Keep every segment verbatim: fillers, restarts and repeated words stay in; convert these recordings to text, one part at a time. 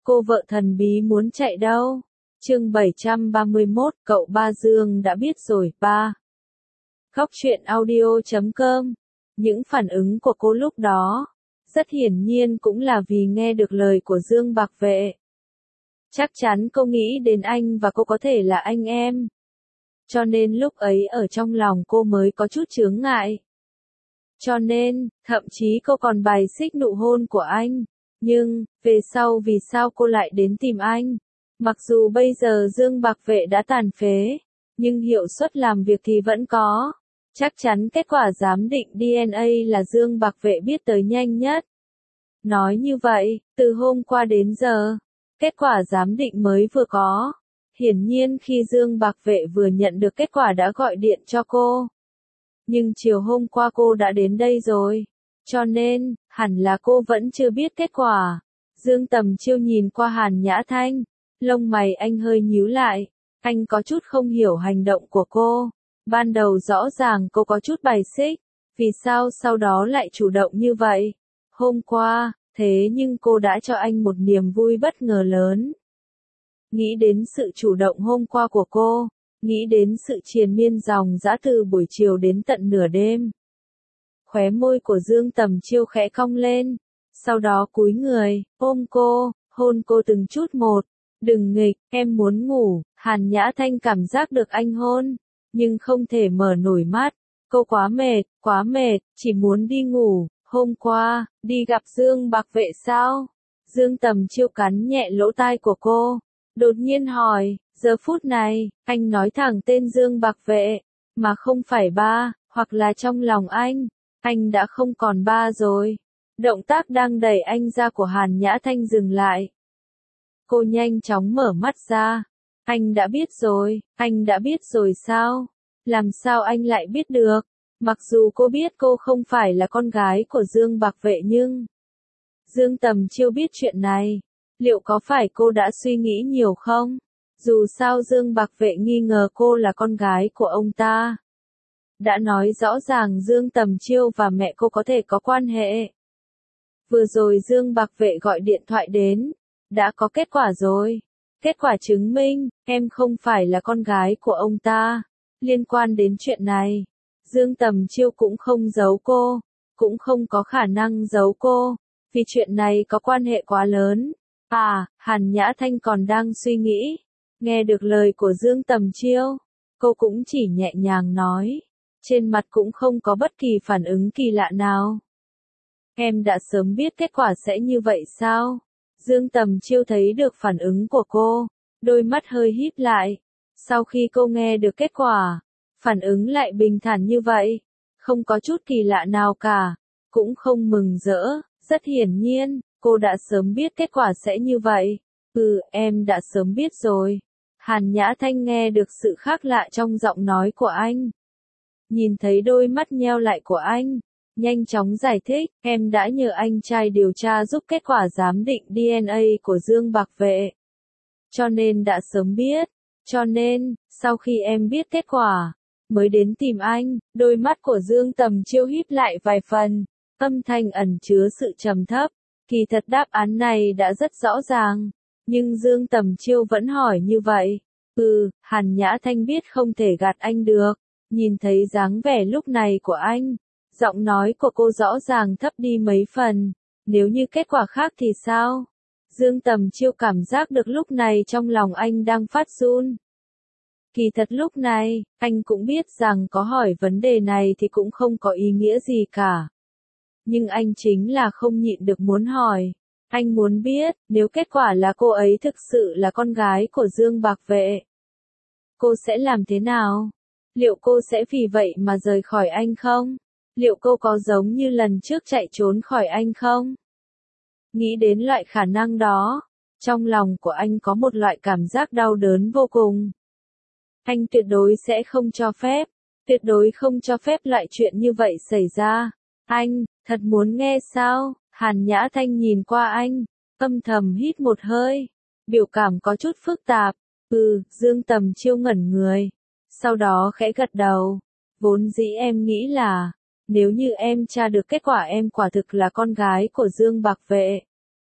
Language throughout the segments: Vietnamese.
Cô vợ thần bí muốn chạy đâu? Chương bảy trăm ba mươi mốt, cậu ba Dương đã biết rồi, ba. Góc truyện audio chấm com. Những phản ứng của cô lúc đó, rất hiển nhiên cũng là vì nghe được lời của Dương Bạc Vệ. Chắc chắn cô nghĩ đến anh và cô có thể là anh em. Cho nên lúc ấy ở trong lòng cô mới có chút chướng ngại. Cho nên, thậm chí cô còn bài xích nụ hôn của anh. Nhưng, về sau vì sao cô lại đến tìm anh? Mặc dù bây giờ Dương Bạc Vệ đã tàn phế, nhưng hiệu suất làm việc thì vẫn có. Chắc chắn kết quả giám định đê en a là Dương Bạc Vệ biết tới nhanh nhất. Nói như vậy, từ hôm qua đến giờ, kết quả giám định mới vừa có. Hiển nhiên khi Dương Bạc Vệ vừa nhận được kết quả đã gọi điện cho cô. Nhưng chiều hôm qua cô đã đến đây rồi. Cho nên, hẳn là cô vẫn chưa biết kết quả. Dương Tầm Chiêu nhìn qua Hàn Nhã Thanh. Lông mày anh hơi nhíu lại. Anh có chút không hiểu hành động của cô. Ban đầu rõ ràng cô có chút bài xích. Vì sao sau đó lại chủ động như vậy? Hôm qua, thế nhưng cô đã cho anh một niềm vui bất ngờ lớn. Nghĩ đến sự chủ động hôm qua của cô. Nghĩ đến sự triền miên dòng dã từ buổi chiều đến tận nửa đêm. Khóe môi của Dương Tầm Chiêu khẽ cong lên. Sau đó cúi người, ôm cô, hôn cô từng chút một. Đừng nghịch, em muốn ngủ. Hàn Nhã Thanh cảm giác được anh hôn, nhưng không thể mở nổi mắt. Cô quá mệt, quá mệt, chỉ muốn đi ngủ. Hôm qua, đi gặp Dương Bạc Vệ sao? Dương Tầm Chiêu cắn nhẹ lỗ tai của cô. Đột nhiên hỏi, giờ phút này, anh nói thẳng tên Dương Bạc Vệ, mà không phải ba, hoặc là trong lòng anh, anh đã không còn ba rồi. Động tác đang đẩy anh ra của Hàn Nhã Thanh dừng lại. Cô nhanh chóng mở mắt ra. Anh đã biết rồi, anh đã biết rồi sao? Làm sao anh lại biết được? Mặc dù cô biết cô không phải là con gái của Dương Bạc Vệ nhưng... Dương Tầm Chiêu biết chuyện này. Liệu có phải cô đã suy nghĩ nhiều không? Dù sao Dương Bạc Vệ nghi ngờ cô là con gái của ông ta. Đã nói rõ ràng Dương Tầm Chiêu và mẹ cô có thể có quan hệ. Vừa rồi Dương Bạc Vệ gọi điện thoại đến. Đã có kết quả rồi. Kết quả chứng minh, em không phải là con gái của ông ta. Liên quan đến chuyện này, Dương Tầm Chiêu cũng không giấu cô. Cũng không có khả năng giấu cô. Vì chuyện này có quan hệ quá lớn. À, Hàn Nhã Thanh còn đang suy nghĩ. Nghe được lời của Dương Tầm Chiêu, cô cũng chỉ nhẹ nhàng nói. Trên mặt cũng không có bất kỳ phản ứng kỳ lạ nào. Em đã sớm biết kết quả sẽ như vậy sao? Dương Tầm Chiêu thấy được phản ứng của cô, đôi mắt hơi híp lại. Sau khi cô nghe được kết quả, phản ứng lại bình thản như vậy, không có chút kỳ lạ nào cả, cũng không mừng rỡ, rất hiển nhiên, cô đã sớm biết kết quả sẽ như vậy. Ừ, em đã sớm biết rồi. Hàn Nhã Thanh nghe được sự khác lạ trong giọng nói của anh. Nhìn thấy đôi mắt nheo lại của anh, nhanh chóng giải thích, em đã nhờ anh trai điều tra giúp kết quả giám định đê en a của Dương Bạc Vệ. Cho nên đã sớm biết, cho nên, sau khi em biết kết quả, mới đến tìm anh. Đôi mắt của Dương Tầm Chiêu híp lại vài phần, âm thanh ẩn chứa sự trầm thấp. Kỳ thật đáp án này đã rất rõ ràng, nhưng Dương Tầm Chiêu vẫn hỏi như vậy. Ừ, Hàn Nhã Thanh biết không thể gạt anh được, nhìn thấy dáng vẻ lúc này của anh, giọng nói của cô rõ ràng thấp đi mấy phần. Nếu như kết quả khác thì sao? Dương Tầm Chiêu cảm giác được lúc này trong lòng anh đang phát run. Kỳ thật lúc này, anh cũng biết rằng có hỏi vấn đề này thì cũng không có ý nghĩa gì cả. Nhưng anh chính là không nhịn được muốn hỏi. Anh muốn biết, nếu kết quả là cô ấy thực sự là con gái của Dương Bạc Vệ, cô sẽ làm thế nào? Liệu cô sẽ vì vậy mà rời khỏi anh không? Liệu cô có giống như lần trước chạy trốn khỏi anh không? Nghĩ đến loại khả năng đó, trong lòng của anh có một loại cảm giác đau đớn vô cùng. Anh tuyệt đối sẽ không cho phép, tuyệt đối không cho phép loại chuyện như vậy xảy ra. Anh, thật muốn nghe sao? Hàn Nhã Thanh nhìn qua anh, âm thầm hít một hơi, biểu cảm có chút phức tạp. Ừ, Dương Tầm Chiêu ngẩn người, sau đó khẽ gật đầu. Vốn dĩ em nghĩ là, nếu như em tra được kết quả em quả thực là con gái của Dương Bạc Vệ,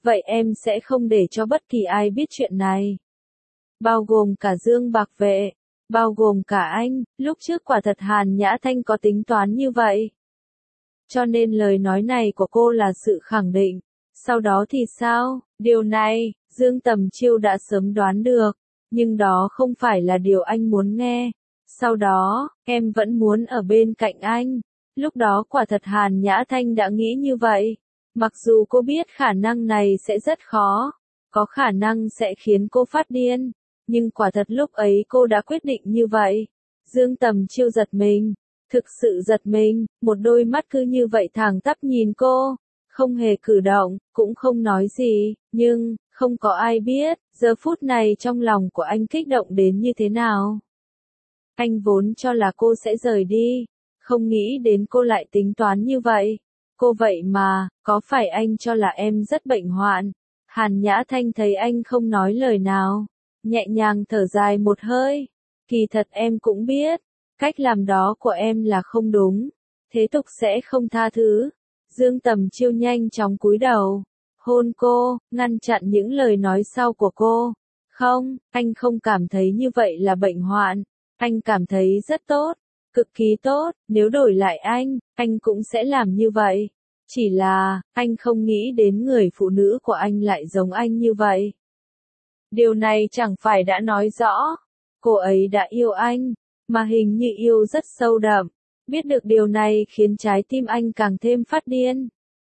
vậy em sẽ không để cho bất kỳ ai biết chuyện này. Bao gồm cả Dương Bạc Vệ, bao gồm cả anh, lúc trước quả thật Hàn Nhã Thanh có tính toán như vậy. Cho nên lời nói này của cô là sự khẳng định. Sau đó thì sao? Điều này, Dương Tầm Chiêu đã sớm đoán được, nhưng đó không phải là điều anh muốn nghe. Sau đó, em vẫn muốn ở bên cạnh anh. Lúc đó quả thật Hàn Nhã Thanh đã nghĩ như vậy. Mặc dù cô biết khả năng này sẽ rất khó, có khả năng sẽ khiến cô phát điên, nhưng quả thật lúc ấy cô đã quyết định như vậy. Dương Tầm Chiêu giật mình, thực sự giật mình, một đôi mắt cứ như vậy thẳng tắp nhìn cô, không hề cử động, cũng không nói gì, nhưng, không có ai biết, giờ phút này trong lòng của anh kích động đến như thế nào. Anh vốn cho là cô sẽ rời đi, không nghĩ đến cô lại tính toán như vậy. Cô vậy mà, có phải anh cho là em rất bệnh hoạn? Hàn Nhã Thanh thấy anh không nói lời nào, nhẹ nhàng thở dài một hơi. Kỳ thật em cũng biết, cách làm đó của em là không đúng, thế tục sẽ không tha thứ. Dương Tầm Chiêu nhanh chóng cúi đầu, hôn cô, ngăn chặn những lời nói sau của cô. Không, anh không cảm thấy như vậy là bệnh hoạn, anh cảm thấy rất tốt, cực kỳ tốt, nếu đổi lại anh, anh cũng sẽ làm như vậy. Chỉ là, anh không nghĩ đến người phụ nữ của anh lại giống anh như vậy. Điều này chẳng phải đã nói rõ, cô ấy đã yêu anh, mà hình như yêu rất sâu đậm. Biết được điều này khiến trái tim anh càng thêm phát điên.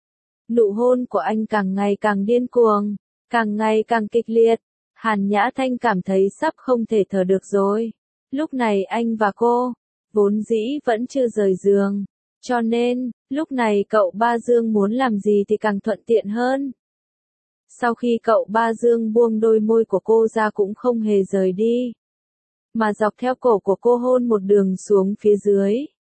Nụ hôn của anh càng ngày càng điên cuồng, càng ngày càng kịch liệt. Hàn Nhã Thanh cảm thấy sắp không thể thở được rồi. Lúc này anh và cô, vốn dĩ vẫn chưa rời giường. Cho nên, lúc này cậu Ba Dương muốn làm gì thì càng thuận tiện hơn. Sau khi cậu Ba Dương buông đôi môi của cô ra cũng không hề rời đi, mà dọc theo cổ của cô hôn một đường xuống phía dưới.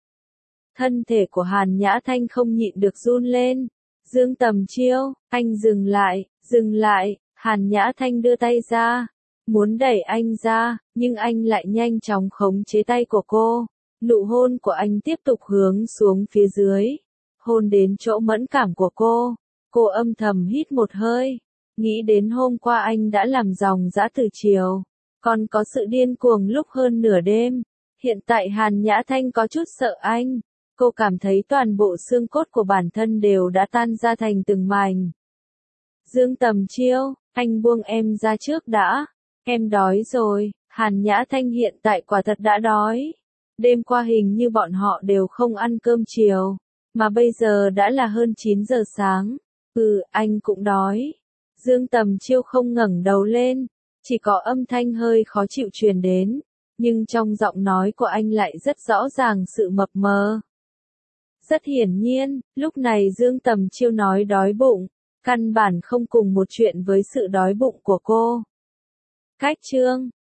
Thân thể của Hàn Nhã Thanh không nhịn được run lên. Dương Tầm Chiêu, anh dừng lại, dừng lại. Hàn Nhã Thanh đưa tay ra, muốn đẩy anh ra, nhưng anh lại nhanh chóng khống chế tay của cô. Nụ hôn của anh tiếp tục hướng xuống phía dưới, hôn đến chỗ mẫn cảm của cô. Cô âm thầm hít một hơi, nghĩ đến hôm qua anh đã làm ròng rã từ chiều, còn có sự điên cuồng lúc hơn nửa đêm. Hiện tại Hàn Nhã Thanh có chút sợ anh, cô cảm thấy toàn bộ xương cốt của bản thân đều đã tan ra thành từng mảnh. Dương Tầm Chiêu, anh buông em ra trước đã, em đói rồi. Hàn Nhã Thanh hiện tại quả thật đã đói. Đêm qua hình như bọn họ đều không ăn cơm chiều, mà bây giờ đã là hơn chín giờ sáng. Ừ, anh cũng đói. Dương Tầm Chiêu không ngẩng đầu lên, chỉ có âm thanh hơi khó chịu truyền đến, nhưng trong giọng nói của anh lại rất rõ ràng sự mập mờ. Rất hiển nhiên, lúc này Dương Tầm Chiêu nói đói bụng, căn bản không cùng một chuyện với sự đói bụng của cô. Cách chương